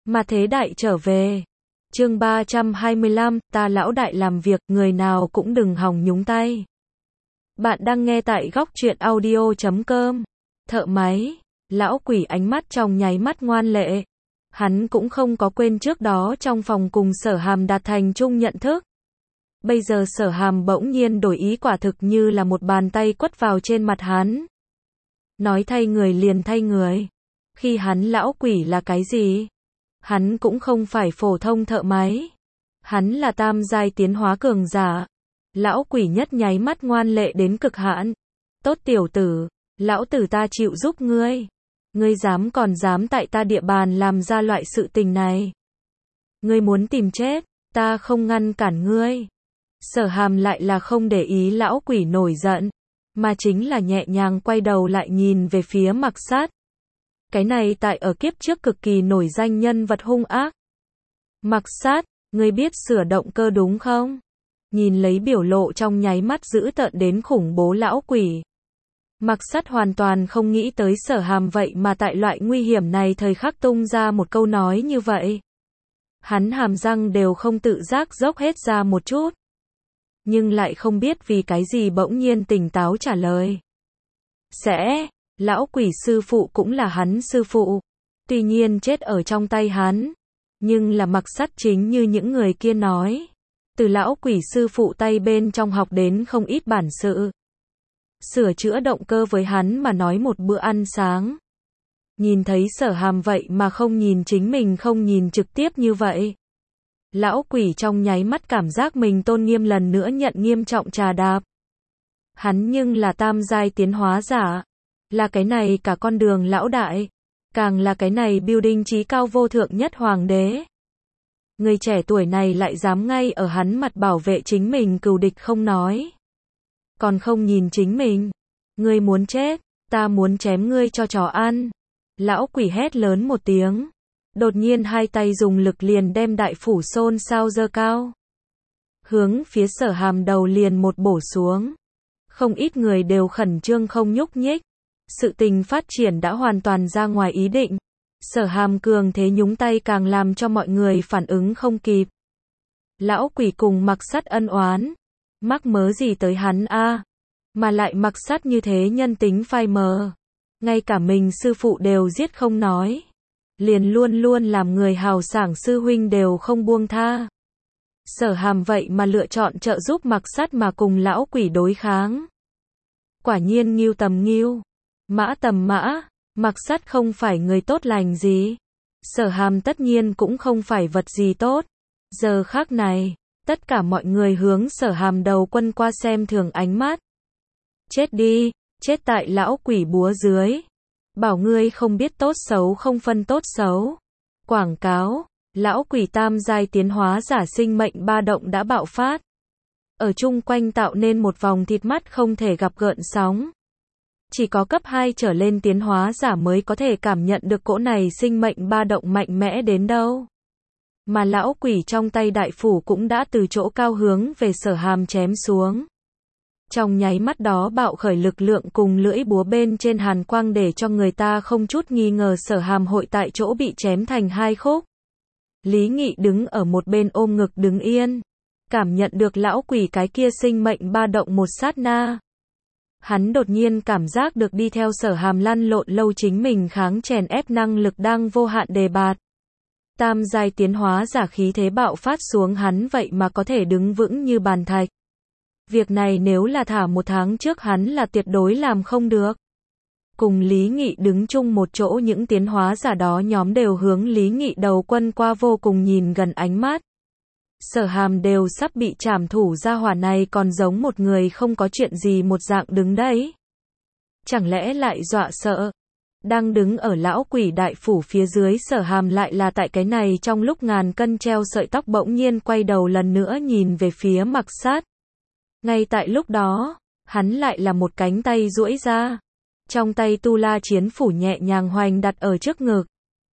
Mà thế đại trở về. Chương 325, ta lão đại làm việc, người nào cũng đừng hòng nhúng tay. Bạn đang nghe tại góc truyện audio.com. Thợ máy, lão quỷ ánh mắt trong nháy mắt ngoan lệ. Hắn cũng không có quên trước đó trong phòng cùng Sở Hàm đạt thành chung nhận thức. Bây giờ Sở Hàm bỗng nhiên đổi ý, quả thực như là một bàn tay quất vào trên mặt hắn. Nói thay người liền thay người. Khi hắn lão quỷ là cái gì? Hắn cũng không phải phổ thông thợ máy. Hắn là tam giai tiến hóa cường giả. Lão quỷ nhất nháy mắt ngoan lệ đến cực hạn. Tốt tiểu tử, lão tử ta chịu giúp ngươi. Ngươi còn dám tại ta địa bàn làm ra loại sự tình này. Ngươi muốn tìm chết, ta không ngăn cản ngươi. Sở Hàm lại là không để ý lão quỷ nổi giận, mà chính là nhẹ nhàng quay đầu lại nhìn về phía Mặc Sát. Cái này tại ở kiếp trước cực kỳ nổi danh nhân vật hung ác. Mặc Sát, ngươi biết sửa động cơ đúng không? Nhìn lấy biểu lộ trong nháy mắt dữ tợn đến khủng bố lão quỷ. Mặc Sát hoàn toàn không nghĩ tới Sở Hàm vậy mà tại loại nguy hiểm này thời khắc tung ra một câu nói như vậy. Hắn hàm răng đều không tự giác dốc hết ra một chút. Nhưng lại không biết vì cái gì bỗng nhiên tỉnh táo trả lời. Lão quỷ sư phụ cũng là hắn sư phụ. Tuy nhiên chết ở trong tay hắn. Nhưng là Mặc Sát chính như những người kia nói. Từ lão quỷ sư phụ tay bên trong học đến không ít bản sự. Sửa chữa động cơ với hắn mà nói một bữa ăn sáng. Nhìn thấy Sở Hàm vậy mà không nhìn chính mình, không nhìn trực tiếp như vậy. Lão quỷ trong nháy mắt cảm giác mình tôn nghiêm lần nữa nhận nghiêm trọng trà đạp. Hắn nhưng là tam giai tiến hóa giả. Là cái này cả con đường lão đại. Càng là cái này building trí cao vô thượng nhất hoàng đế. Người trẻ tuổi này lại dám ngay ở hắn mặt bảo vệ chính mình cừu địch không nói. Còn không nhìn chính mình. Ngươi muốn chết, ta muốn chém ngươi cho chó ăn. Lão quỷ hét lớn một tiếng. Đột nhiên hai tay dùng lực liền đem đại phủ xôn xao giơ cao. Hướng phía Sở Hàm đầu liền một bổ xuống. Không ít người đều khẩn trương không nhúc nhích. Sự tình phát triển đã hoàn toàn ra ngoài ý định. Sở Hàm cường thế nhúng tay càng làm cho mọi người phản ứng không kịp. Lão quỷ cùng Mặc Sát ân oán. Mắc mớ gì tới hắn a? Mà lại Mặc Sát như thế nhân tính phai mờ. Ngay cả mình sư phụ đều giết không nói. Liền luôn luôn làm người hào sảng sư huynh đều không buông tha. Sở Hàm vậy mà lựa chọn trợ giúp Mặc Sát mà cùng lão quỷ đối kháng. Quả nhiên ngưu tầm ngưu, mã tầm mã, Mặc Sát không phải người tốt lành gì. Sở Hàm tất nhiên cũng không phải vật gì tốt. Giờ khắc này, tất cả mọi người hướng Sở Hàm đầu quân qua xem thường ánh mắt. Chết đi, chết tại lão quỷ búa dưới. Bảo ngươi không biết tốt xấu không phân tốt xấu. Quảng cáo, lão quỷ tam giai tiến hóa giả sinh mệnh ba động đã bạo phát. Ở chung quanh tạo nên một vòng thịt mắt không thể gặp gợn sóng. Chỉ có cấp 2 trở lên tiến hóa giả mới có thể cảm nhận được cỗ này sinh mệnh ba động mạnh mẽ đến đâu. Mà lão quỷ trong tay đại phủ cũng đã từ chỗ cao hướng về Sở Hàm chém xuống. Trong nháy mắt đó bạo khởi lực lượng cùng lưỡi búa bên trên hàn quang để cho người ta không chút nghi ngờ Sở Hàm hội tại chỗ bị chém thành hai khúc. Lý Nghị đứng ở một bên ôm ngực đứng yên. Cảm nhận được lão quỷ cái kia sinh mệnh ba động một sát na. Hắn đột nhiên cảm giác được đi theo Sở Hàm lăn lộn lâu chính mình kháng chèn ép năng lực đang vô hạn đề bạt. Tam giai tiến hóa giả khí thế bạo phát xuống hắn vậy mà có thể đứng vững như bàn thạch. Việc này nếu là thả một tháng trước hắn là tuyệt đối làm không được. Cùng Lý Nghị đứng chung một chỗ những tiến hóa giả đó nhóm đều hướng Lý Nghị đầu quân qua vô cùng nhìn gần ánh mắt. Sở Hàm đều sắp bị trảm thủ ra hỏa này còn giống một người không có chuyện gì một dạng đứng đấy. Chẳng lẽ lại dọa sợ? Đang đứng ở lão quỷ đại phủ phía dưới Sở Hàm lại là tại cái này trong lúc ngàn cân treo sợi tóc bỗng nhiên quay đầu lần nữa nhìn về phía Mặc Sát. Ngay tại lúc đó, hắn lại là một cánh tay duỗi ra. Trong tay tu la chiến phủ nhẹ nhàng hoành đặt ở trước ngực.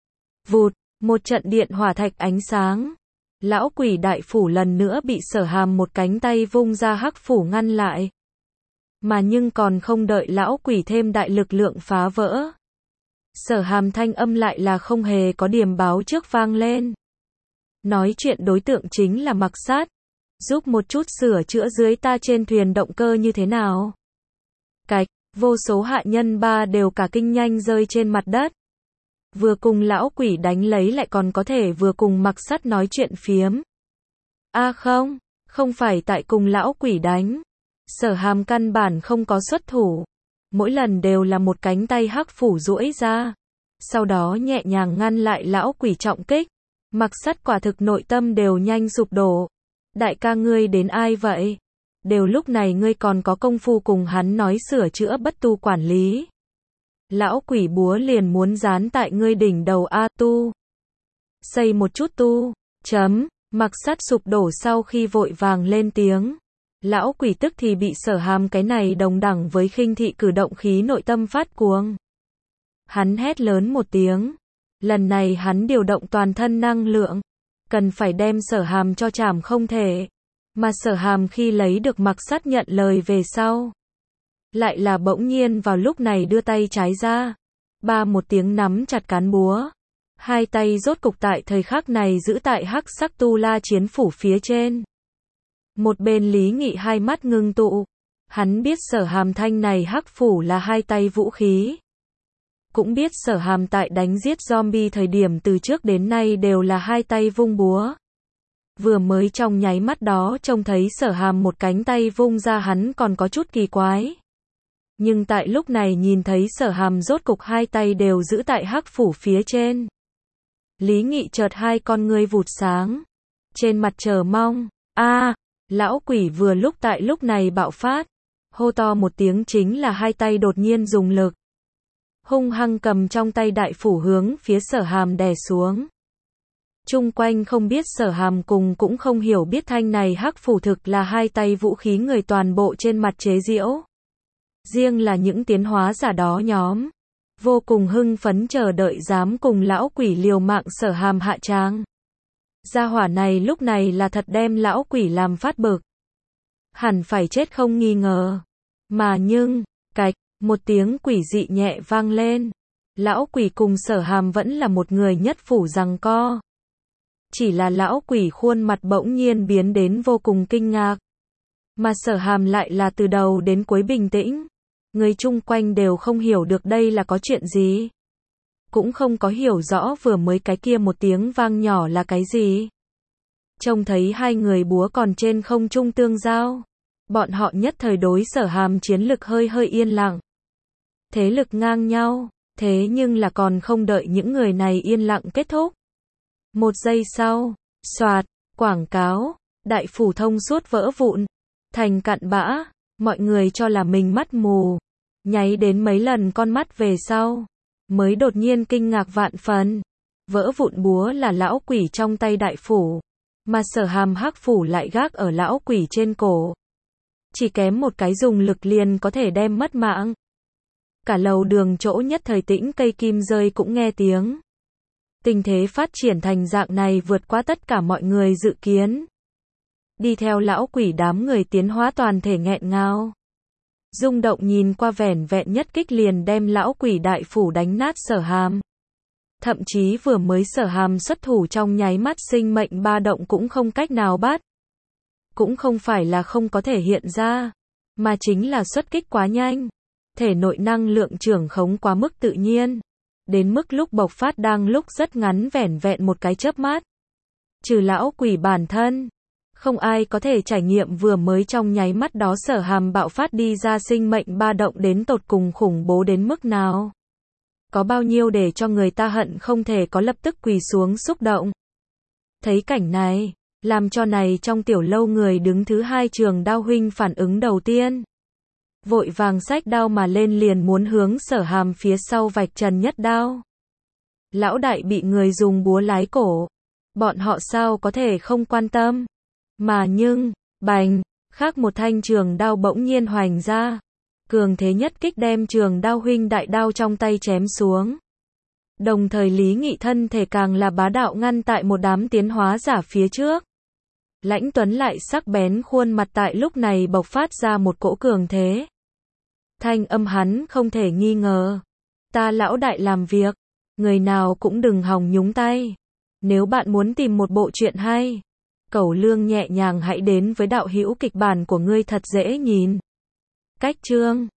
Vụt, một trận điện hỏa thạch ánh sáng. Lão quỷ đại phủ lần nữa bị Sở Hàm một cánh tay vung ra hắc phủ ngăn lại. Mà nhưng còn không đợi lão quỷ thêm đại lực lượng phá vỡ. Sở Hàm thanh âm lại là không hề có điểm báo trước vang lên. Nói chuyện đối tượng chính là Mặc Sát. Giúp một chút sửa chữa dưới ta trên thuyền động cơ như thế nào? Cạch, vô số hạ nhân ba đều cả kinh nhanh rơi trên mặt đất. Vừa cùng lão quỷ đánh lấy lại còn có thể vừa cùng Mặc Sát nói chuyện phiếm. Không, không phải tại cùng lão quỷ đánh. Sở Hàm căn bản không có xuất thủ. Mỗi lần đều là một cánh tay hắc phủ duỗi ra. Sau đó nhẹ nhàng ngăn lại lão quỷ trọng kích. Mặc Sắt quả thực nội tâm đều nhanh sụp đổ. Đại ca ngươi đến ai vậy? Đều lúc này ngươi còn có công phu cùng hắn nói sửa chữa bất tu quản lý. Lão quỷ búa liền muốn dán tại ngươi đỉnh đầu tu. Xây một chút tu. Mặc Sắt sụp đổ sau khi vội vàng lên tiếng. Lão quỷ tức thì bị Sở Hàm cái này đồng đẳng với khinh thị cử động khí nội tâm phát cuồng. Hắn hét lớn một tiếng. Lần này hắn điều động toàn thân năng lượng. Cần phải đem Sở Hàm cho chảm không thể. Mà Sở Hàm khi lấy được Mặc Sắt nhận lời về sau. Lại là bỗng nhiên vào lúc này đưa tay trái ra. Ba một tiếng nắm chặt cán búa. Hai tay rốt cục tại thời khắc này giữ tại hắc sắc tu la chiến phủ phía trên. Một bên Lý Nghị hai mắt ngưng tụ. Hắn biết Sở Hàm thanh này hắc phủ là hai tay vũ khí. Cũng biết Sở Hàm tại đánh giết zombie thời điểm từ trước đến nay đều là hai tay vung búa. Vừa mới trong nháy mắt đó trông thấy Sở Hàm một cánh tay vung ra hắn còn có chút kỳ quái. Nhưng tại lúc này nhìn thấy Sở Hàm rốt cục hai tay đều giữ tại hắc phủ phía trên. Lý Nghị chợt hai con ngươi vụt sáng. Trên mặt chờ mong. Lão quỷ vừa lúc tại lúc này bạo phát. Hô to một tiếng chính là hai tay đột nhiên dùng lực. Hung hăng cầm trong tay đại phủ hướng phía Sở Hàm đè xuống. Chung quanh không biết Sở Hàm cùng cũng không hiểu biết thanh này hắc phủ thực là hai tay vũ khí người toàn bộ trên mặt chế giễu. Riêng là những tiến hóa giả đó nhóm. Vô cùng hưng phấn chờ đợi dám cùng lão quỷ liều mạng Sở Hàm hạ tràng. Gia hỏa này lúc này là thật đem lão quỷ làm phát bực. Hẳn phải chết không nghi ngờ. Mà nhưng, cạch, một tiếng quỷ dị nhẹ vang lên. Lão quỷ cùng Sở Hàm vẫn là một người nhất phủ giằng co. Chỉ là lão quỷ khuôn mặt bỗng nhiên biến đến vô cùng kinh ngạc. Mà Sở Hàm lại là từ đầu đến cuối bình tĩnh. Người chung quanh đều không hiểu được đây là có chuyện gì. Cũng không có hiểu rõ vừa mới cái kia một tiếng vang nhỏ là cái gì. Trông thấy hai người búa còn trên không trung tương giao. Bọn họ nhất thời đối Sở Hàm chiến lực hơi yên lặng. Thế lực ngang nhau, thế nhưng là còn không đợi những người này yên lặng kết thúc. Một giây sau, xoạt, quảng cáo, đại phủ thông suốt vỡ vụn, thành cặn bã, mọi người cho là mình mắt mù, nháy đến mấy lần con mắt về sau, mới đột nhiên kinh ngạc vạn phần. Vỡ vụn búa là lão quỷ trong tay đại phủ, mà Sở Hàm hắc phủ lại gác ở lão quỷ trên cổ. Chỉ kém một cái dùng lực liền có thể đem mất mạng. Cả lầu đường chỗ nhất thời tĩnh cây kim rơi cũng nghe tiếng. Tình thế phát triển thành dạng này vượt qua tất cả mọi người dự kiến. Đi theo lão quỷ đám người tiến hóa toàn thể nghẹn ngào. Rung động nhìn qua vẻn vẹn nhất kích liền đem lão quỷ đại phủ đánh nát Sở Hàm. Thậm chí vừa mới Sở Hàm xuất thủ trong nháy mắt sinh mệnh ba động cũng không cách nào bắt. Cũng không phải là không có thể hiện ra, mà chính là xuất kích quá nhanh. Thể nội năng lượng trưởng khống quá mức tự nhiên. Đến mức lúc bộc phát đang lúc rất ngắn vẻn vẹn một cái chớp mắt. Trừ lão quỷ bản thân. Không ai có thể trải nghiệm vừa mới trong nháy mắt đó Sở Hàm bạo phát đi ra sinh mệnh ba động đến tột cùng khủng bố đến mức nào. Có bao nhiêu để cho người ta hận không thể có lập tức quỳ xuống xúc động. Thấy cảnh này, làm cho này trong tiểu lâu người đứng thứ hai Trường Đao huynh phản ứng đầu tiên. Vội vàng xách đao mà lên liền muốn hướng Sở Hàm phía sau vạch trần nhất đao. Lão đại bị người dùng búa lái cổ. Bọn họ sao có thể không quan tâm. Mà nhưng, bành, khác một thanh trường đao bỗng nhiên hoành ra. Cường thế nhất kích đem Trường Đao huynh đại đao trong tay chém xuống. Đồng thời Lý Nghị thân thể càng là bá đạo ngăn tại một đám tiến hóa giả phía trước. Lãnh Tuấn lại sắc bén khuôn mặt tại lúc này bộc phát ra một cỗ cường thế. Thanh âm hắn không thể nghi ngờ. ta lão đại làm việc, người nào cũng đừng hòng nhúng tay. Nếu bạn muốn tìm một bộ truyện hay, cẩu lương nhẹ nhàng hãy đến với đạo hữu kịch bản của ngươi thật dễ nhìn. Cách chương